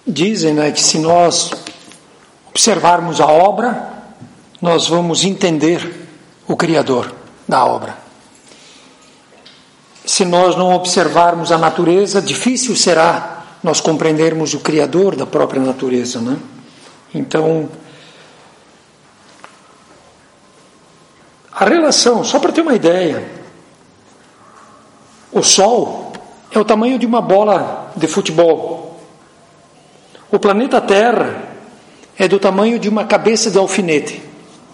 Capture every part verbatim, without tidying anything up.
dizem, né, que se nós observarmos a obra, nós vamos entender o Criador da obra. Se nós não observarmos a natureza, difícil será nós compreendermos o Criador da própria natureza, né? Então, a relação, só para ter uma ideia, o Sol é o tamanho de uma bola de futebol. O planeta Terra é do tamanho de uma cabeça de alfinete.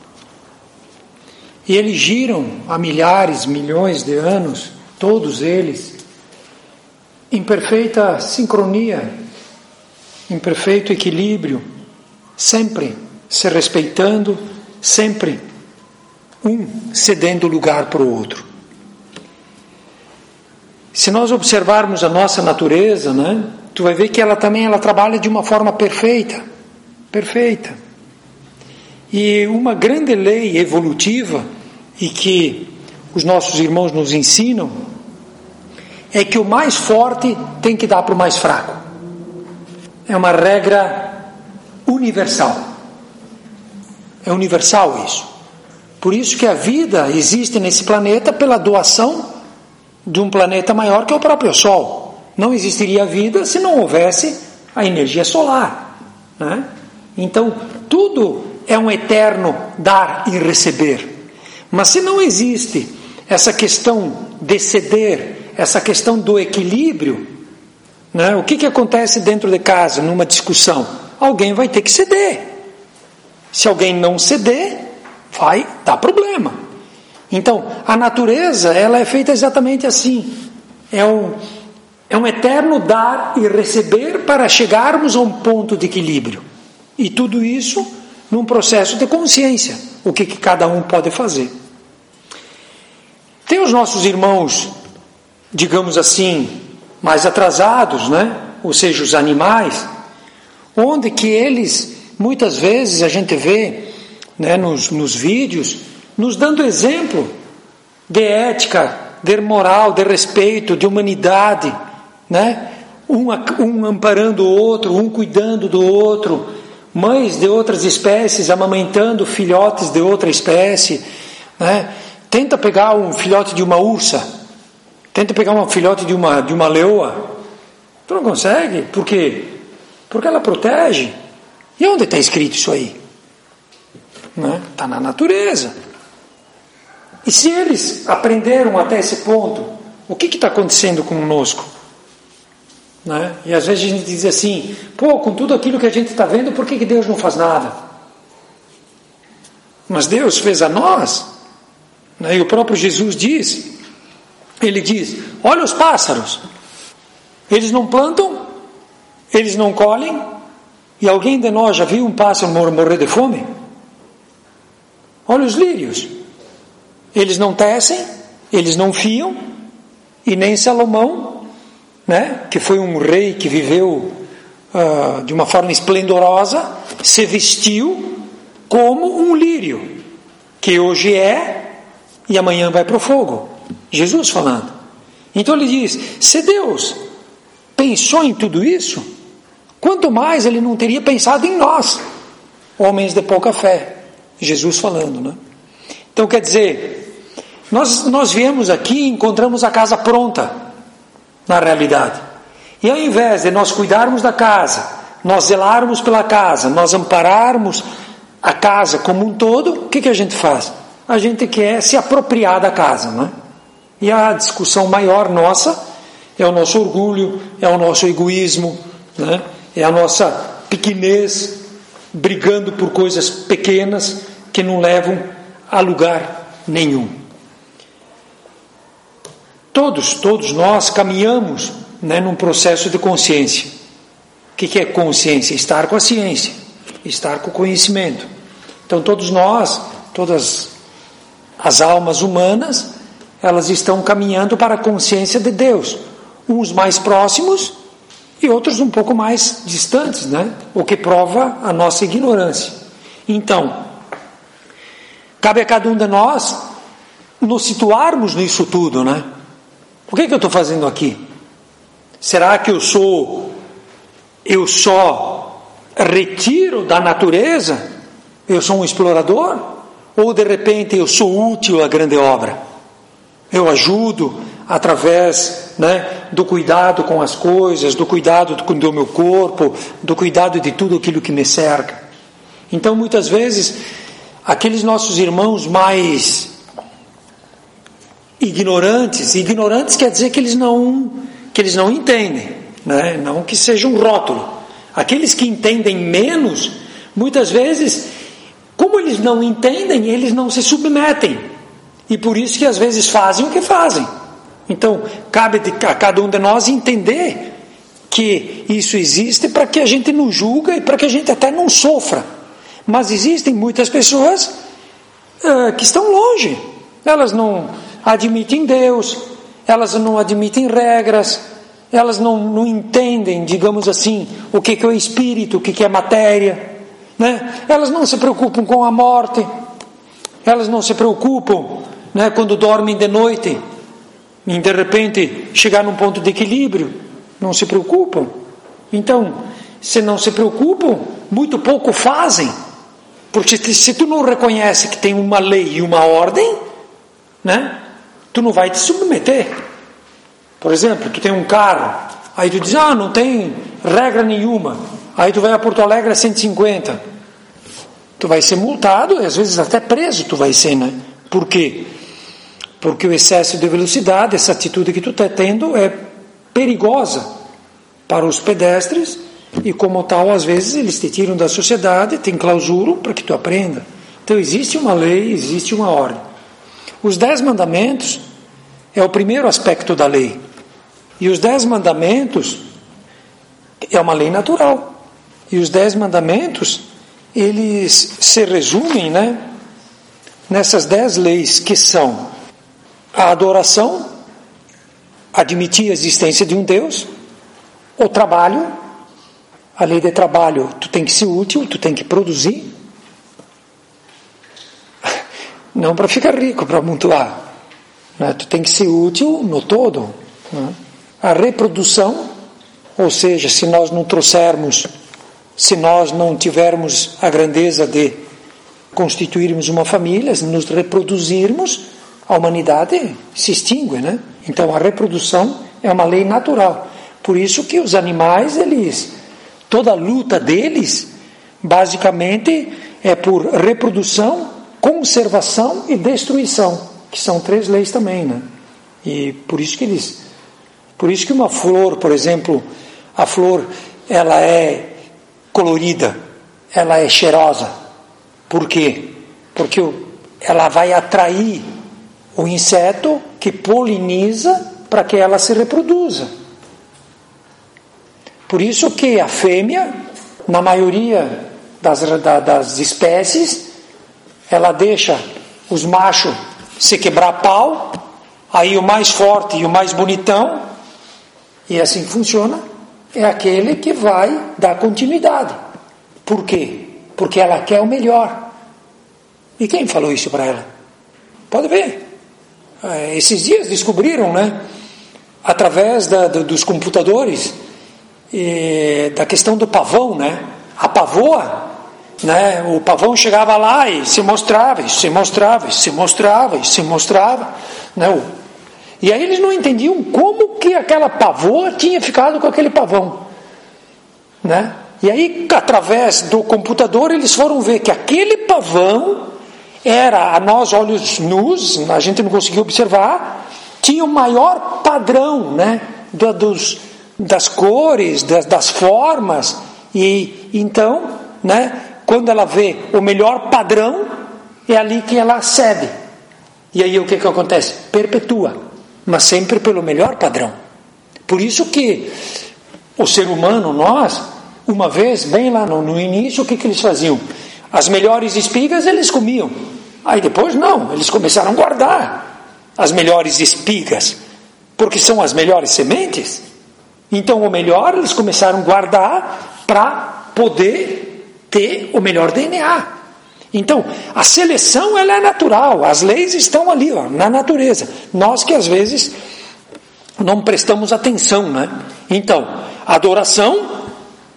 E eles giram há milhares, milhões de anos, todos eles, em perfeita sincronia, em perfeito equilíbrio, sempre se respeitando, sempre um cedendo lugar para o outro. Se nós observarmos a nossa natureza, né, tu vai ver que ela também ela trabalha de uma forma perfeita, perfeita. E uma grande lei evolutiva, e que os nossos irmãos nos ensinam, é que o mais forte tem que dar para o mais fraco. É uma regra universal. É universal isso. Por isso que a vida existe nesse planeta pela doação de um planeta maior que é o próprio Sol. Não existiria vida se não houvesse a energia solar, né? Então, tudo é um eterno dar e receber. Mas se não existe essa questão de ceder, essa questão do equilíbrio, né? O que, que acontece dentro de casa, numa discussão? Alguém vai ter que ceder. Se alguém não ceder, vai dar problema. Então, a natureza, ela é feita exatamente assim. É um, é um eterno dar e receber para chegarmos a um ponto de equilíbrio. E tudo isso num processo de consciência. O que, que cada um pode fazer. Tem os nossos irmãos, digamos assim, mais atrasados, né? Ou seja, os animais, onde que eles, muitas vezes a gente vê, né, nos, nos vídeos, nos dando exemplo de ética, de moral, de respeito, de humanidade, né? Um, um amparando o outro, um cuidando do outro, mães de outras espécies amamentando filhotes de outra espécie, né? Tenta pegar um filhote de uma ursa, tenta pegar um filhote de uma, de uma leoa, tu não consegue, por quê? Porque ela protege. E onde está escrito isso aí? Está na natureza. E se eles aprenderam até esse ponto, o que está acontecendo conosco? Né? E às vezes a gente diz assim, pô, com tudo aquilo que a gente está vendo, por que, que Deus não faz nada? Mas Deus fez a nós. Né? E o próprio Jesus diz, ele diz, olha os pássaros, eles não plantam, eles não colhem, e alguém de nós já viu um pássaro morrer de fome? Olha os lírios, eles não tecem, eles não fiam, e nem Salomão, né, que foi um rei que viveu uh, de uma forma esplendorosa, se vestiu como um lírio, que hoje é e amanhã vai para o fogo. Jesus falando. Então ele diz, se Deus pensou em tudo isso, quanto mais ele não teria pensado em nós, homens de pouca fé. Jesus falando, né? Então quer dizer, nós, nós viemos aqui e encontramos a casa pronta, na realidade. E ao invés de nós cuidarmos da casa, nós zelarmos pela casa, nós ampararmos a casa como um todo, o que, que a gente faz? A gente quer se apropriar da casa, né? E a discussão maior nossa é o nosso orgulho, é o nosso egoísmo, né? É a nossa pequenez, brigando por coisas pequenas que não levam a lugar nenhum. Todos, todos nós caminhamos, né, num processo de consciência. O que, que é consciência? Estar com a ciência, estar com o conhecimento. Então todos nós, todas as almas humanas, elas estão caminhando para a consciência de Deus, uns mais próximos e outros um pouco mais distantes, né? O que prova a nossa ignorância. Então, cabe a cada um de nós nos situarmos nisso tudo, né? O que, que eu estou fazendo aqui? Será que eu sou eu só retiro da natureza, eu sou um explorador, ou de repente eu sou útil à grande obra? Eu ajudo através, né, do cuidado com as coisas, do cuidado do, do meu corpo, do cuidado de tudo aquilo que me cerca. Então, muitas vezes, aqueles nossos irmãos mais ignorantes, ignorantes quer dizer que eles não, que eles não entendem, né? Não que seja um rótulo. Aqueles que entendem menos, muitas vezes, como eles não entendem, eles não se submetem. E por isso que às vezes fazem o que fazem. Então, cabe a cada um de nós entender que isso existe para que a gente não julgue e para que a gente até não sofra. Mas existem muitas pessoas uh, que estão longe. Elas não admitem Deus, elas não admitem regras, elas não, não entendem, digamos assim, o que, que é o espírito, o que, que é matéria, né? Elas não se preocupam com a morte, elas não se preocupam, né, quando dormem de noite e de repente chegar num ponto de equilíbrio, não se preocupam. Então, se não se preocupam, muito pouco fazem, porque se tu não reconhece que tem uma lei e uma ordem, né, tu não vai te submeter. Por exemplo, tu tem um carro, aí tu diz, ah, não tem regra nenhuma, aí tu vai a Porto Alegre a cento e cinquenta, tu vai ser multado e às vezes até preso tu vai ser, né? Por quê? Porque o excesso de velocidade, essa atitude que tu está tendo é perigosa para os pedestres e como tal, às vezes eles te tiram da sociedade, tem clausura para que tu aprenda. Então existe uma lei, existe uma ordem. Os dez mandamentos é o primeiro aspecto da lei. E os dez mandamentos é uma lei natural. E os dez mandamentos, eles se resumem, né, nessas dez leis que são a adoração, admitir a existência de um Deus, o trabalho, a lei de trabalho, tu tem que ser útil, tu tem que produzir, não para ficar rico, para amontoar, né? Tu tem que ser útil no todo, né? A reprodução, ou seja, se nós não trouxermos, se nós não tivermos a grandeza de constituirmos uma família, se nos reproduzirmos, a humanidade se extingue, né? Então a reprodução é uma lei natural. Por isso que os animais, eles, toda a luta deles, basicamente, é por reprodução, conservação e destruição, que são três leis também, né? E por isso que eles, por isso que uma flor, por exemplo, a flor, ela é colorida, ela é cheirosa. Por quê? Porque ela vai atrair o inseto que poliniza para que ela se reproduza. Por isso que a fêmea, na maioria das, das espécies, ela deixa os machos se quebrar pau, aí o mais forte e o mais bonitão, e assim funciona, é aquele que vai dar continuidade. Por quê? Porque ela quer o melhor. E quem falou isso para ela? Pode ver. Esses dias descobriram, né, através da, do, dos computadores, e, da questão do pavão, né? A pavoa, né? O pavão chegava lá e se mostrava, e se mostrava, e se mostrava, e se mostrava, né? E aí eles não entendiam como que aquela pavoa tinha ficado com aquele pavão, né? E aí, através do computador, eles foram ver que aquele pavão era, a nós, olhos nus, a gente não conseguia observar, tinha o maior padrão, né, do, dos, das cores, das, das formas, e então, né, quando ela vê o melhor padrão, é ali que ela cede. E aí o que, que acontece? Perpetua, mas sempre pelo melhor padrão. Por isso que o ser humano, nós, uma vez, bem lá no, no início, o que, que eles faziam? As melhores espigas eles comiam. Aí depois não, eles começaram a guardar as melhores espigas, porque são as melhores sementes. Então o melhor eles começaram a guardar para poder ter o melhor D N A. Então a seleção, ela é natural, as leis estão ali, ó, na natureza. Nós que às vezes não prestamos atenção, né? Então, adoração,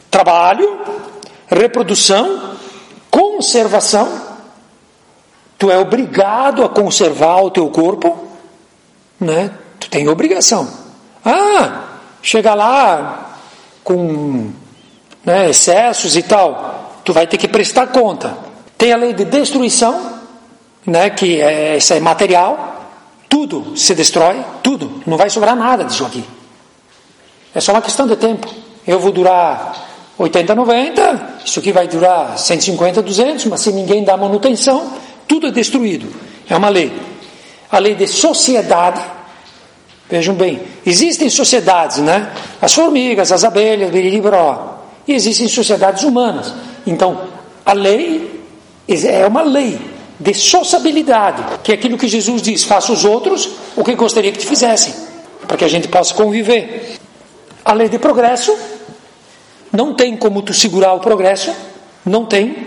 trabalho, reprodução, conservação. Tu é obrigado a conservar o teu corpo, né? Tu tem obrigação. Ah, chega lá com, né, excessos e tal, tu vai ter que prestar conta. Tem a lei de destruição, né, que é, isso é material, tudo se destrói, tudo, não vai sobrar nada disso aqui. É só uma questão de tempo. Eu vou durar oitenta, noventa, isso aqui vai durar cento e cinquenta, duzentos, mas se ninguém dá manutenção, tudo é destruído. É uma lei. A lei de sociedade, vejam bem, existem sociedades, né? As formigas, as abelhas, e existem sociedades humanas. Então, a lei é uma lei de sociabilidade, que é aquilo que Jesus diz: faça os outros o que gostaria que te fizessem, para que a gente possa conviver. A lei de progresso, não tem como tu segurar o progresso, não tem.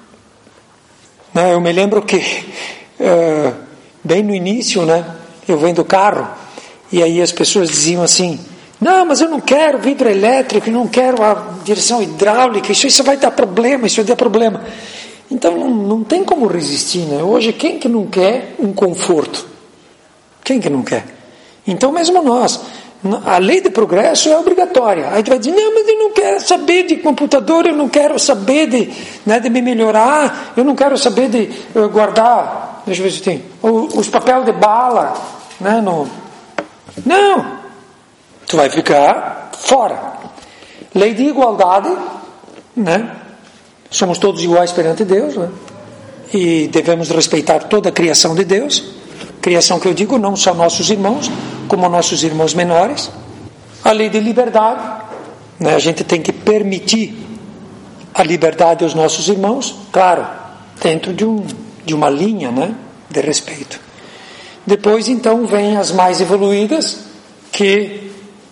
Eu me lembro que uh, bem no início, né, eu vendo carro, e aí as pessoas diziam assim: não, mas eu não quero vidro elétrico, não quero a direção hidráulica, isso, isso vai dar problema, isso vai dar problema. Então não, não tem como resistir, né? Hoje quem que não quer um conforto? Quem que não quer? Então mesmo nós, a lei de progresso é obrigatória. Aí tu vai dizer: não, mas eu não quero saber de computador, eu não quero saber de, né, de me melhorar, eu não quero saber de uh, guardar, deixa eu ver se tem, os, os papéis de bala, né, no... Não, tu vai ficar fora. Lei de igualdade, né? Somos todos iguais perante Deus, né? E devemos respeitar toda a criação de Deus. Criação que eu digo, não só nossos irmãos, como nossos irmãos menores. A lei de liberdade, né? A gente tem que permitir a liberdade aos nossos irmãos, claro, dentro de, um, de uma linha, né, de respeito. Depois, então, vem as mais evoluídas, que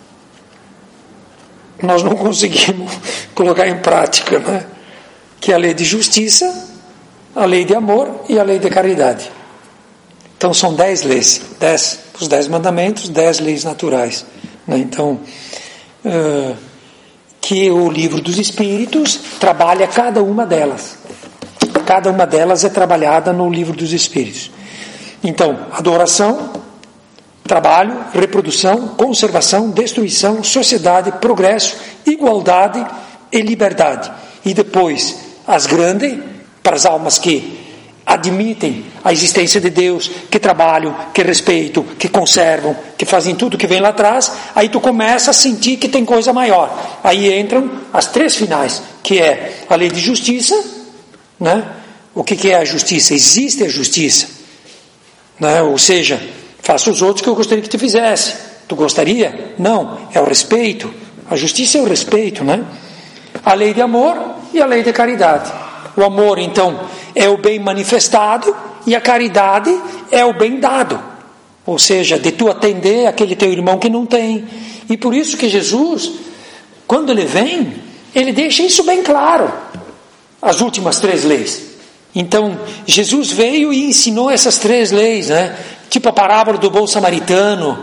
nós não conseguimos colocar em prática, né? Que é a lei de justiça, a lei de amor e a lei de caridade. Então são dez leis, dez, os dez mandamentos, dez leis naturais, né? Então, uh, que o livro dos Espíritos trabalha cada uma delas. Cada uma delas é trabalhada no livro dos Espíritos. Então, adoração, trabalho, reprodução, conservação, destruição, sociedade, progresso, igualdade e liberdade. E depois, as grandes, para as almas que admitem a existência de Deus, que trabalham, que respeitam, que conservam, que fazem tudo que vem lá atrás, aí tu começa a sentir que tem coisa maior. Aí entram as três finais, que é a lei de justiça, né? O que, que é a justiça? Existe a justiça, né? Ou seja, faça os outros que eu gostaria que te fizesse. Tu gostaria? Não, é o respeito. A justiça é o respeito, né? A lei de amor e a lei de caridade. O amor, então, é o bem manifestado, e a caridade é o bem dado. Ou seja, de tu atender aquele teu irmão que não tem. E por isso que Jesus, quando ele vem, ele deixa isso bem claro. As últimas três leis. Então, Jesus veio e ensinou essas três leis, né? Tipo a parábola do bom samaritano,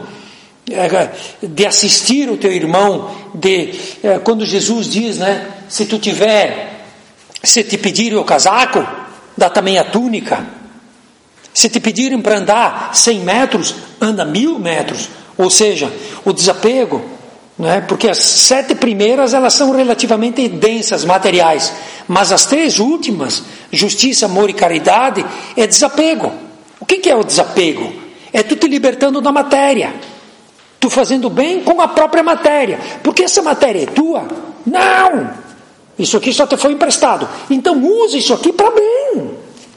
de assistir o teu irmão, de quando Jesus diz, né, se tu tiver, se te pedirem o casaco, dá também a túnica. Se te pedirem para andar cem metros, anda mil metros. Ou seja, o desapego, né? Porque as sete primeiras elas são relativamente densas, materiais, mas as três últimas, justiça, amor e caridade, é desapego. O que, que é o desapego? É tu te libertando da matéria, tu fazendo bem com a própria matéria, porque essa matéria é tua? Não, isso aqui só te foi emprestado, então use isso aqui para bem,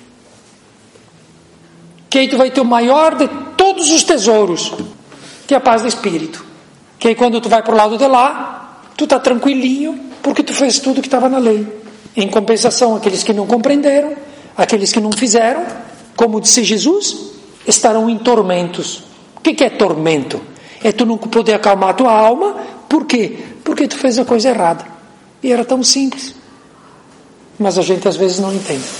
que aí tu vai ter o maior de todos os tesouros, que é a paz do espírito, que aí quando tu vai para o lado de lá, tu está tranquilinho, porque tu fez tudo que estava na lei. Em compensação, aqueles que não compreenderam, aqueles que não fizeram, como disse Jesus, estarão em tormentos. O que, que é tormento? É tu não poder acalmar a tua alma. Por quê? Porque tu fez a coisa errada. E era tão simples. Mas a gente às vezes não entende.